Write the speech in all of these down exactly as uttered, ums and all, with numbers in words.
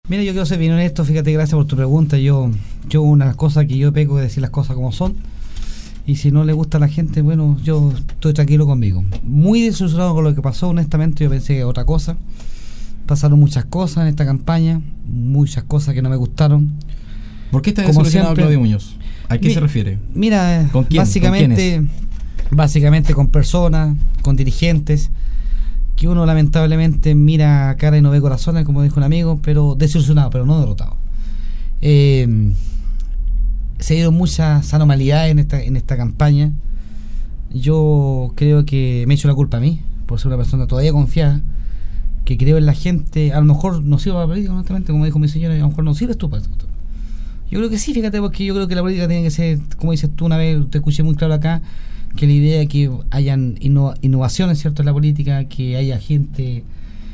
Mira, yo quiero ser bien honesto, fíjate, gracias por tu pregunta. Yo, yo una de las cosas que yo peco es decir las cosas como son. Y si no le gusta a la gente, bueno, yo estoy tranquilo conmigo. Muy desilusionado con lo que pasó, honestamente, yo pensé que otra cosa. Pasaron muchas cosas en esta campaña, muchas cosas que no me gustaron. ¿Por qué está desilusionado Claudio Muñoz? ¿A qué mi, se refiere? Mira, ¿Con quién? básicamente, ¿Con básicamente con personas, con dirigentes, que uno lamentablemente mira cara y no ve corazones, como dijo un amigo, pero desilusionado, pero no derrotado. Eh, se dieron muchas anomalías en esta, en esta campaña. Yo creo que me he hecho la culpa a mí, por ser una persona todavía confiada, que creo en la gente. A lo mejor no sirve para la política, honestamente, como dijo mi señora, a lo mejor no sirves tú para esto. Yo creo que sí, fíjate, porque yo creo que la política tiene que ser, como dices tú una vez, te escuché muy claro acá, que la idea de que hayan innova, innovaciones, ¿cierto?, en la política, que haya gente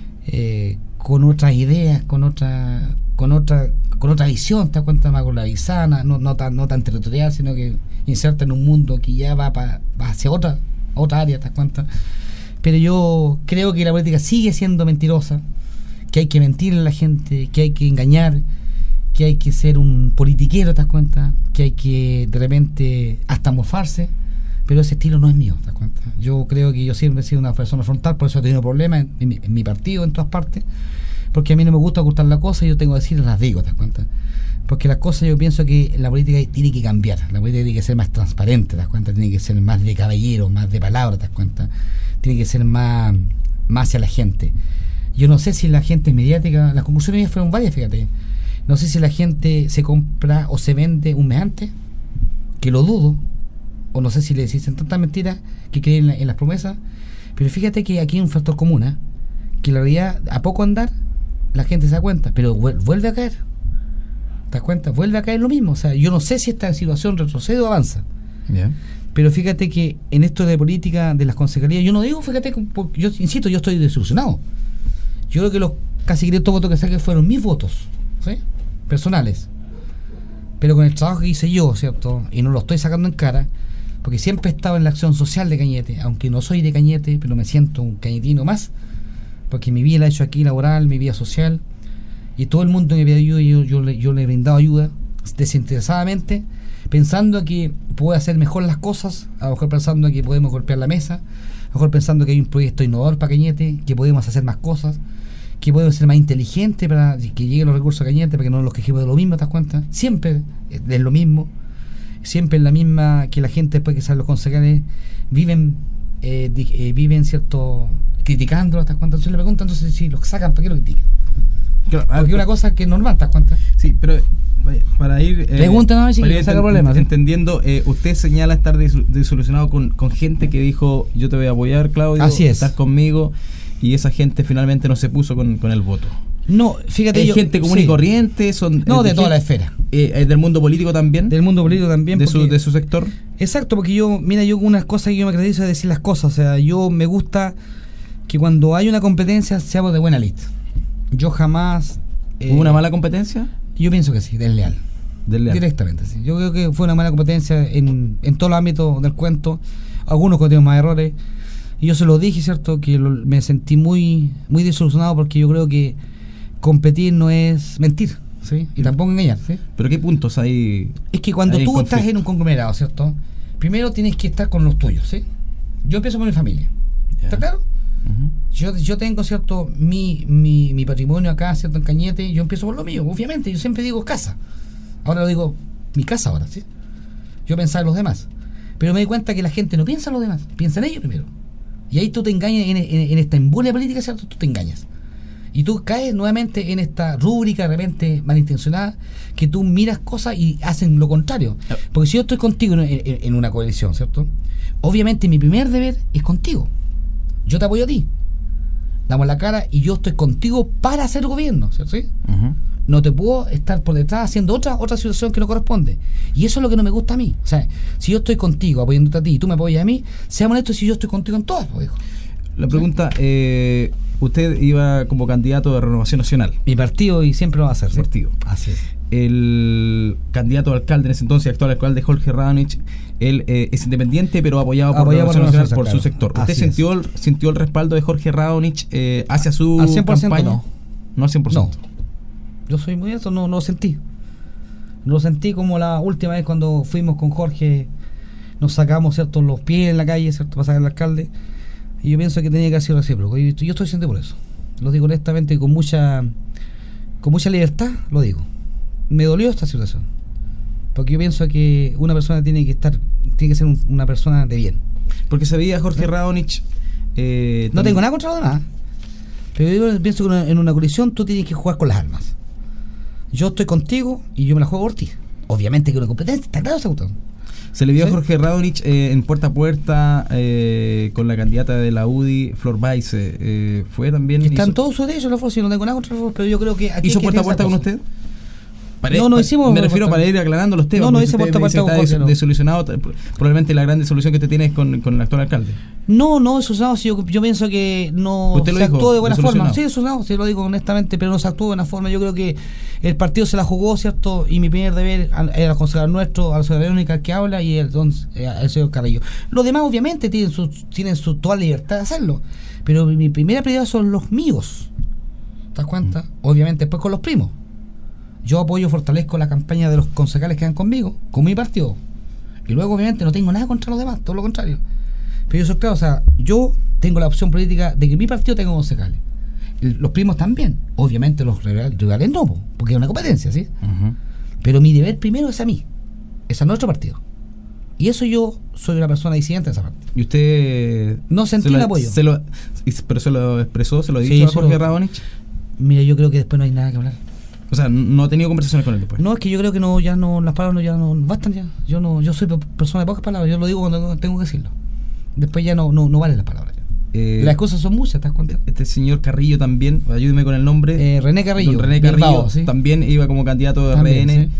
eh, con otras ideas, con otra con otra con otra visión, te das cuenta, más globalizada, no, no tan no tan territorial, sino que inserta en un mundo que ya va, pa, va hacia otra otra área, te das cuenta. Pero yo creo que la política sigue siendo mentirosa, que hay que mentirle a la gente, que hay que engañar, que hay que ser un politiquero, te das cuenta, que hay que de repente hasta mofarse. Pero ese estilo no es mío, ¿te das cuenta? Yo creo que yo siempre he sido una persona frontal, por eso he tenido problemas en, en, mi, en mi partido, en todas partes, porque a mí no me gusta ocultar las cosas, yo tengo que decir, las digo, ¿te das cuenta? Porque las cosas, yo pienso que la política tiene que cambiar, la política tiene que ser más transparente, ¿te das cuenta? Tiene que ser más de caballero, más de palabra, ¿te das cuenta? Tiene que ser más, más hacia la gente. Yo no sé si la gente es mediática, las conclusiones fueron varias, fíjate. No sé si la gente se compra o se vende un mes antes, que lo dudo, o no sé si le dicen tantas mentiras que creen en, la, en las promesas, pero fíjate que aquí hay un factor común, ¿eh? Que la realidad, a poco andar, la gente se da cuenta, pero vuelve a caer, ¿te das cuenta? Vuelve a caer lo mismo. O sea, yo no sé si esta situación retrocede o avanza, yeah. Pero fíjate que en esto de política, de las concejalías, yo no digo, fíjate, yo insisto, yo estoy desilusionado. Yo creo que los casi quinientos votos que saqué fueron mis votos, ¿sí?, personales, pero con el trabajo que hice yo, ¿cierto? Y no lo estoy sacando en cara, porque siempre he estado en la acción social de Cañete, aunque no soy de Cañete, pero me siento un cañetino más, porque mi vida la he hecho aquí laboral, mi vida social, y todo el mundo que me pide ayuda, yo, yo, le, yo le he brindado ayuda desinteresadamente, pensando que puedo hacer mejor las cosas, a lo mejor pensando que podemos golpear la mesa, a lo mejor pensando que hay un proyecto innovador para Cañete, que podemos hacer más cosas, que podemos ser más inteligentes para que lleguen los recursos a Cañete, para que no nos quejemos de lo mismo, ¿te das cuenta? Siempre es lo mismo. Siempre en la misma, que la gente después que salen los concejales viven eh, di, eh, viven cierto criticando, ¿te das cuenta? Entonces le preguntan, entonces si los sacan, ¿para qué lo critican? Claro, porque es una cosa que es normal, ¿te das cuenta? Sí, pero para ir eh, pregúntanos si que saca problemas, ¿sí? Entendiendo, eh, usted señala estar desilusionado con, con gente que dijo, yo te voy a apoyar, Claudio, así es, estás conmigo, y esa gente finalmente no se puso con, con el voto. No, fíjate, ¿hay yo, gente común sí. y corriente? Son, no, de, de toda la esfera. Eh, ¿Del mundo político también? Del mundo político también. ¿De, porque, su, ¿De su sector? Exacto, porque yo, mira, yo unas cosas que yo me acredito es decir las cosas. O sea, yo me gusta que cuando hay una competencia seamos de buena lista. Yo jamás... Eh, ¿Hubo una mala competencia? Yo pienso que sí, desleal. Desleal. Directamente, sí. Yo creo que fue una mala competencia en, en todos los ámbitos del cuento. Algunos cometieron más errores. Y yo se lo dije, ¿cierto? Que lo, me sentí muy muy desilusionado porque yo creo que competir no es mentir, ¿sí? Y tampoco engañar, ¿sí? ¿Pero qué puntos hay? Es que cuando tú estás en un conglomerado, ¿cierto? Primero tienes que estar con los tuyos, ¿sí? Yo empiezo por mi familia, ¿está yeah. claro? Uh-huh. Yo, yo tengo, ¿cierto? Mi, mi, mi patrimonio acá, ¿cierto? En Cañete, yo empiezo por lo mío, obviamente. Yo siempre digo casa. Ahora lo digo mi casa ahora, ¿sí? Yo pensaba en los demás. Pero me di cuenta que la gente no piensa en los demás, piensa en ellos primero. Y ahí tú te engañas en, en, en esta embolia política, ¿cierto? Tú te engañas. Y tú caes nuevamente en esta rúbrica de repente malintencionada, que tú miras cosas y hacen lo contrario. Porque si yo estoy contigo en, en, en una coalición, ¿cierto? Obviamente mi primer deber es contigo. Yo te apoyo a ti. Damos la cara y yo estoy contigo para hacer gobierno, ¿cierto? ¿Sí? Uh-huh. No te puedo estar por detrás haciendo otra otra situación que no corresponde. Y eso es lo que no me gusta a mí. O sea, si yo estoy contigo apoyándote a ti y tú me apoyas a mí, seamos honestos, si yo estoy contigo en todas, pues, hijo. La pregunta, eh, usted iba como candidato de Renovación Nacional. Mi partido, y siempre lo va a hacer. ¿Sí? Partido. Así es. El candidato a alcalde en ese entonces, actual alcalde Jorge Raonich, él eh, es independiente, pero apoyado por apoyado Renovación Nacional, por claro. su sector. ¿Usted Así sintió el, sintió el respaldo de Jorge Raonich eh, hacia su al cien por ciento campaña? No. No al cien por ciento. No. Yo soy muy eso, no, no lo sentí. No lo sentí como la última vez cuando fuimos con Jorge, nos sacamos, ¿cierto?, los pies en la calle, ¿cierto?, para sacar al alcalde. Y yo pienso que tenía que haber sido recíproco. Y yo estoy siendo por eso. Lo digo honestamente y con mucha, con mucha libertad, lo digo. Me dolió esta situación. Porque yo pienso que una persona tiene que estar, tiene que ser un, una persona de bien. Porque se veía Jorge ¿no? Radonich. Eh, no tengo nada contra nada. Pero yo pienso que una, en una colisión tú tienes que jugar con las armas. Yo estoy contigo y yo me la juego por ti. Obviamente que una competencia, está claro, se Se le vio ¿sí? a Jorge Radonich eh, en puerta a puerta eh, con la candidata de la U D I, Flor Baise. Eh, fue también. Están hizo, todos sus derechos, los si no tengo nada contra los pero yo creo que. Aquí ¿Hizo que puerta a puerta con usted? Para, no, no hicimos. Me refiero para ir aclarando los temas. No, no hice puerta a puerta con Jorge. No. Desolucionado, probablemente la gran desolución que usted tiene es con, con el actual alcalde. No, no, eso no, yo, yo pienso que no ¿Usted se lo dijo, actuó de buena forma. Sí, desolucionado? eso no, se lo digo honestamente, pero no se actuó de buena forma. Yo creo que el partido se la jugó, ¿cierto? Y mi primer deber era aconsejar nuestro, a la señora Verónica que habla y el, don, el señor Carrillo. Los demás, obviamente, tienen su, tienen su toda libertad de hacerlo, pero mi primera prioridad son los míos. ¿Te das cuenta? Mm. Obviamente, después con los primos. Yo apoyo, fortalezco la campaña de los concejales que van conmigo, con mi partido. Y luego, obviamente, no tengo nada contra los demás, todo lo contrario. Pero yo soy claro, o sea, yo tengo la opción política de que mi partido tenga concejales. Los primos también. Obviamente los rivales no, porque es una competencia, ¿sí? Uh-huh. Pero mi deber primero es a mí. Es a nuestro partido. Y eso yo soy una persona disidente de esa parte. ¿Y usted no sentí el apoyo? Se lo, ¿Pero se lo expresó? ¿Se lo dijo sí, a Jorge Radonich? Mira, yo creo que después no hay nada que hablar. O sea, no ha tenido conversaciones con él después. No, es que yo creo que no, ya no, las palabras no, ya no bastan ya. Yo no, yo soy persona de pocas palabras, yo lo digo cuando tengo que decirlo. Después ya no, no, no valen las palabras. Eh, las cosas son muchas, ¿te das cuenta? Este señor Carrillo también, ayúdeme con el nombre. Eh, René Carrillo. Don René Carrillo Bilbao, ¿sí? También iba como candidato de también, R N. Sí.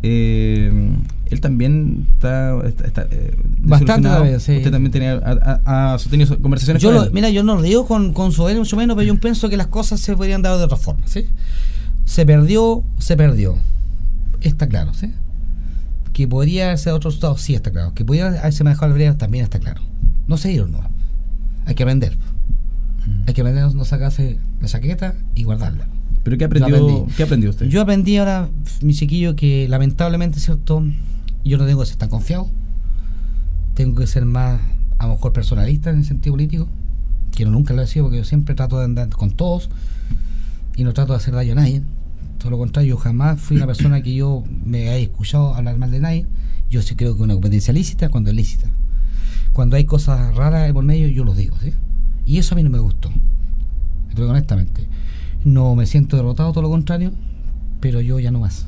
Eh, él también está, está, está eh, bastante vez, sí. Usted también tenía, ha, ha tenido conversaciones yo con lo, él. Mira, yo no lo digo con, con su él mucho menos, pero yo pienso que las cosas se podrían dar de otra forma, ¿sí? Se perdió, se perdió. Está claro, ¿sí? Que podría haberse otro resultado, sí está claro. Que podría haberse manejado la vereda, también está claro. No seguir, no. Hay que aprender. Mm. Hay que aprender a no sacarse la chaqueta y guardarla. ¿Pero qué aprendió, ¿qué aprendió usted? Yo aprendí ahora, mi chiquillo, que lamentablemente, ¿cierto? Yo no tengo que ser tan confiado. Tengo que ser más, a lo mejor, personalista en el sentido político. Que no nunca lo he sido, porque yo siempre trato de andar con todos y no trato de hacer daño a nadie. Todo lo contrario, yo jamás fui una persona que yo me haya escuchado hablar mal de nadie. Yo sí creo que una competencia lícita cuando es lícita. Cuando hay cosas raras por medio, yo los digo, ¿sí? Y eso a mí no me gustó. Pero honestamente, no me siento derrotado, todo lo contrario, pero yo ya no más.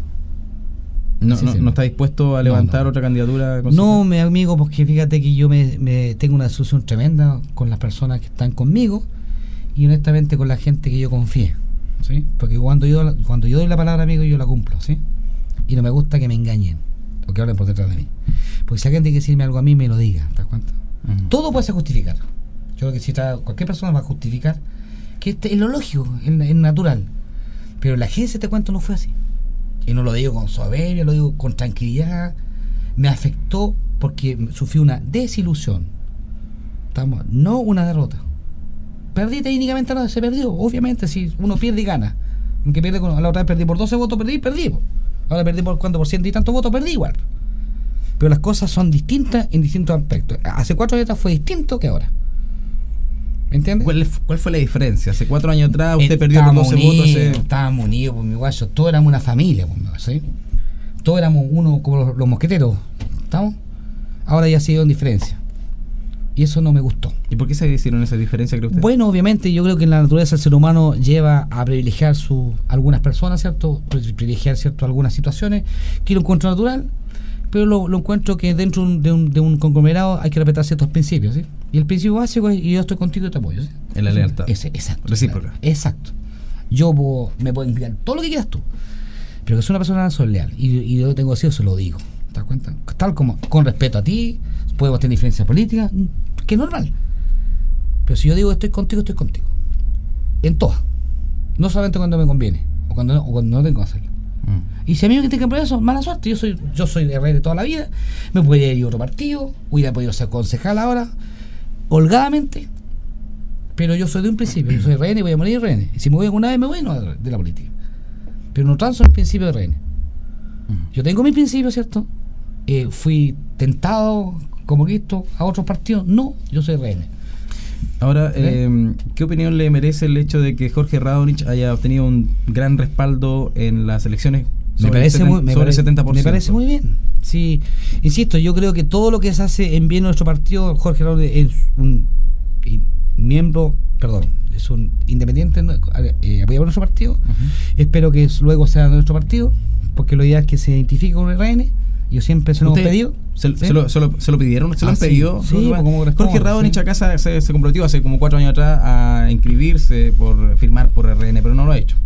No, no, no está dispuesto a levantar no, no. otra candidatura. No, mi amigo, porque fíjate que yo me, me tengo una discusión tremenda con las personas que están conmigo y honestamente con la gente que yo confíe. ¿Sí? Porque cuando yo cuando yo doy la palabra, amigo, yo la cumplo, ¿sí? Y no me gusta que me engañen o que hablen por detrás de mí. Porque si alguien tiene que decirme algo a mí, me lo diga, ¿te das cuenta? Uh-huh. Todo puede ser justificar. Yo creo que si está, cualquier persona va a justificar, que este, es lo lógico, es, es natural. Pero la agencia, te cuento, no fue así. Y no lo digo con soberbia, lo digo con tranquilidad. Me afectó porque sufrí una desilusión. ¿Estamos? No una derrota. Perdí técnicamente, no, se perdió. Obviamente, si uno pierde y gana. Aunque pierde con, la otra vez perdí por doce votos, perdí, perdí. Ahora perdí por cuánto por ciento y tantos votos, perdí igual. Pero las cosas son distintas en distintos aspectos. Hace cuatro años atrás fue distinto que ahora. ¿Me entiendes? ¿Cuál, ¿Cuál fue la diferencia? Hace cuatro años atrás usted perdió por doce unidos, votos. Eh. Estábamos unidos, por mi guayo. Todos éramos una familia, por mi guayo, ¿sí? Todos éramos uno como los, los mosqueteros. ¿Estamos? Ahora ya se dio en diferencia. Y eso no me gustó. ¿Y por qué se hicieron esa diferencia, cree usted? Bueno, obviamente yo creo que en la naturaleza el ser humano lleva a privilegiar su, algunas personas, ¿cierto? Privilegiar, ¿cierto? Algunas situaciones que lo encuentro natural, pero lo, lo encuentro que dentro de un, de un conglomerado hay que respetar ciertos principios, ¿sí? Y el principio básico es, y yo estoy contigo y te apoyo, ¿sí? En la lealtad. Ese, exacto. Recíproca. Claro, exacto. Yo puedo, me puedo enviar todo lo que quieras tú, pero que soy una persona soy leal, y, y yo tengo así, eso lo digo, ¿te das cuenta? Tal como, con respeto a ti, podemos tener diferencias políticas, que es normal. Pero si yo digo que estoy contigo, estoy contigo. En todas. No solamente cuando me conviene, o cuando no, o cuando no tengo que hacerlo. Mm. Y si a mí me critican por eso, mala suerte. Yo soy yo soy de R N de toda la vida. Me podría ir a otro partido, hubiera podido ser concejal ahora, holgadamente. Pero yo soy de un principio. Yo soy R N y voy a morir R N. Y si me voy alguna vez, me voy no de la política. pero no transo el principio de R N. Yo tengo mis principios, ¿cierto? Eh, fui tentado, como visto, a otros partidos. No, yo soy R N. Ahora, eh, ¿qué opinión le merece el hecho de que Jorge Radonich haya obtenido un gran respaldo en las elecciones? Me parece, el muy, me, sobre pare, setenta por ciento. Me parece muy bien. Sí, insisto, yo creo que todo lo que se hace en bien de nuestro partido, Jorge Radonich es un miembro, perdón, es un independiente eh, apoyado por nuestro partido. Uh-huh. Espero que luego sea de nuestro partido, porque lo ideal es que se identifique con el R N. Yo siempre se lo hemos pedido. Se, ¿sí? se, lo, se, lo, se lo pidieron, se ah, lo han sí, pedido. Sí, como Jorge Radonich sí. acá se, se comprometió hace como cuatro años atrás a inscribirse por firmar por R N, pero no lo ha hecho.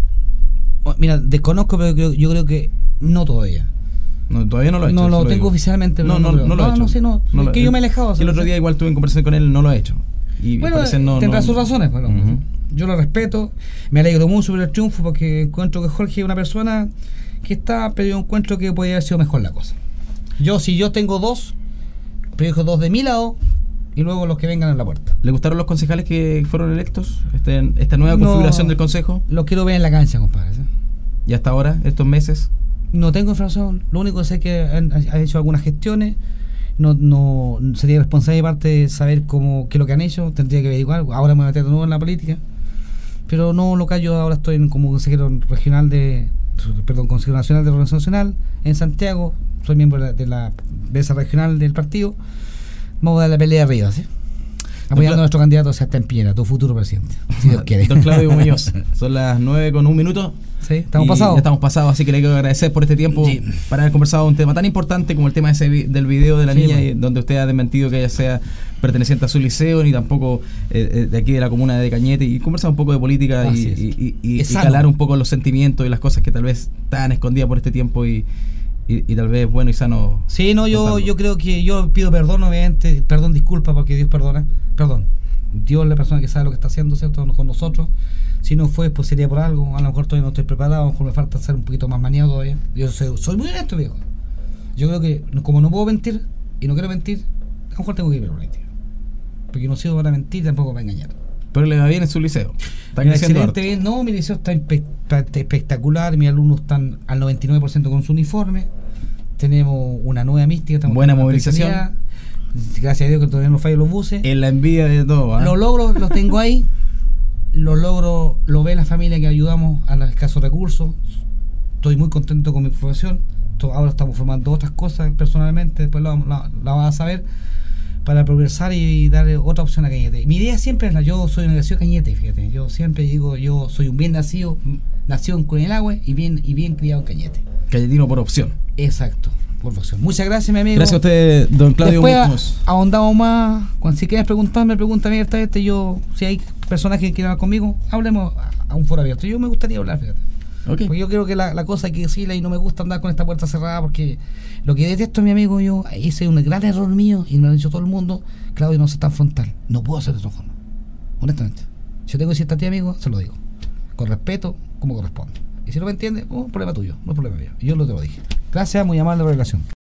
Mira, desconozco, pero creo, yo creo que no todavía. No, todavía no lo ha hecho. No lo tengo digo. oficialmente. No, no, no, no, no lo ha hecho. No sé, no. no es que yo me he alejado. El otro día igual tuve en conversación con él, no lo ha hecho. Y bueno, no, tendrá no, sus razones. Bueno, uh-huh. Yo lo respeto. Me alegro mucho por el triunfo porque encuentro que Jorge es una persona que está, pero yo encuentro que podría haber sido mejor la cosa. Yo, si yo tengo dos, pero dos de mi lado y luego los que vengan en la puerta. ¿Le gustaron los concejales que fueron electos? Este, esta nueva no, configuración del consejo. Los quiero ver en la cancha, compadre. ¿sí? ¿Y hasta ahora, estos meses? No tengo información. Lo único que sé es que han, han hecho algunas gestiones. No, no sería responsable de parte de saber cómo qué es lo que han hecho. Tendría que averiguar. Ahora me voy a meter de nuevo en la política. Pero no local, yo ahora estoy en, como consejero regional de, perdón, consejero nacional de Organización Nacional en Santiago. Soy miembro de la, de la mesa regional del partido. Vamos a dar la pelea arriba, ¿sí? Apoyando a nuestro candidato hasta en Piñera, tu futuro presidente, si Dios quiere. Don Claudio Muñoz, son las nueve con un minuto. Sí, estamos pasados. Ya estamos pasados, así que le quiero agradecer por este tiempo sí. para haber conversado un tema tan importante como el tema ese vi del video de la sí, niña, bueno. donde usted ha desmentido que ella sea perteneciente a su liceo, ni tampoco eh, de aquí de la comuna de Cañete, y conversar un poco de política ah, y, sí, sí. y, y, y calar un poco los sentimientos y las cosas que tal vez estaban escondidas por este tiempo y Y, y tal vez bueno y sano. Sí, no, yo, yo creo que yo pido perdón, obviamente, perdón, disculpa, porque Dios perdona, perdón. Dios es la persona que sabe lo que está haciendo, ¿cierto? Con nosotros. Si no fue, pues sería por algo. A lo mejor todavía no estoy preparado, a lo mejor me falta ser un poquito más maniado todavía. Yo soy, soy muy honesto, viejo. Yo creo que, como no puedo mentir y no quiero mentir, a lo mejor tengo que ir a la política. Porque no sirvo para mentir, tampoco para engañar. Pero le va bien en su liceo. Está excelente bien. No, mi liceo está espectacular. Mis alumnos están al noventa y nueve por ciento con su uniforme. Tenemos una nueva mística. Buena movilización. Gracias a Dios que todavía no fallan los buses. En la envidia de todo. ¿eh? Los logros los tengo ahí. Los logros los ve la familia que ayudamos a los escasos recursos. Estoy muy contento con mi profesión. Ahora estamos formando otras cosas personalmente. Después la, la, la vas a saber. Para progresar y dar otra opción a Cañete. Mi idea siempre es la, yo soy nacido de Cañete, fíjate, yo siempre digo, yo soy un bien nacido, nacido en Cuenelahue y bien, y bien criado en Cañete. Cayetino por opción. Exacto, por opción. Muchas gracias, mi amigo. Gracias a usted, don Claudio Muñoz. Ahondamos más, cuando si quieres preguntarme, pregúntame abiertamente, yo, si hay personas que quieran hablar conmigo, hablemos a, a un foro abierto. Yo me gustaría hablar, fíjate. Okay. Porque yo creo que la, la cosa hay que decirla y no me gusta andar con esta puerta cerrada porque lo que detesto, mi amigo, yo hice un gran error mío y me lo ha dicho todo el mundo. Claudio, no sé tan frontal, no puedo hacer de otra forma, honestamente. Si yo tengo que decirte a ti, amigo, se lo digo con respeto, como corresponde, y si no me entiendes, oh, problema tuyo, no es problema mío, yo lo te lo dije. Gracias, muy amable por la relación.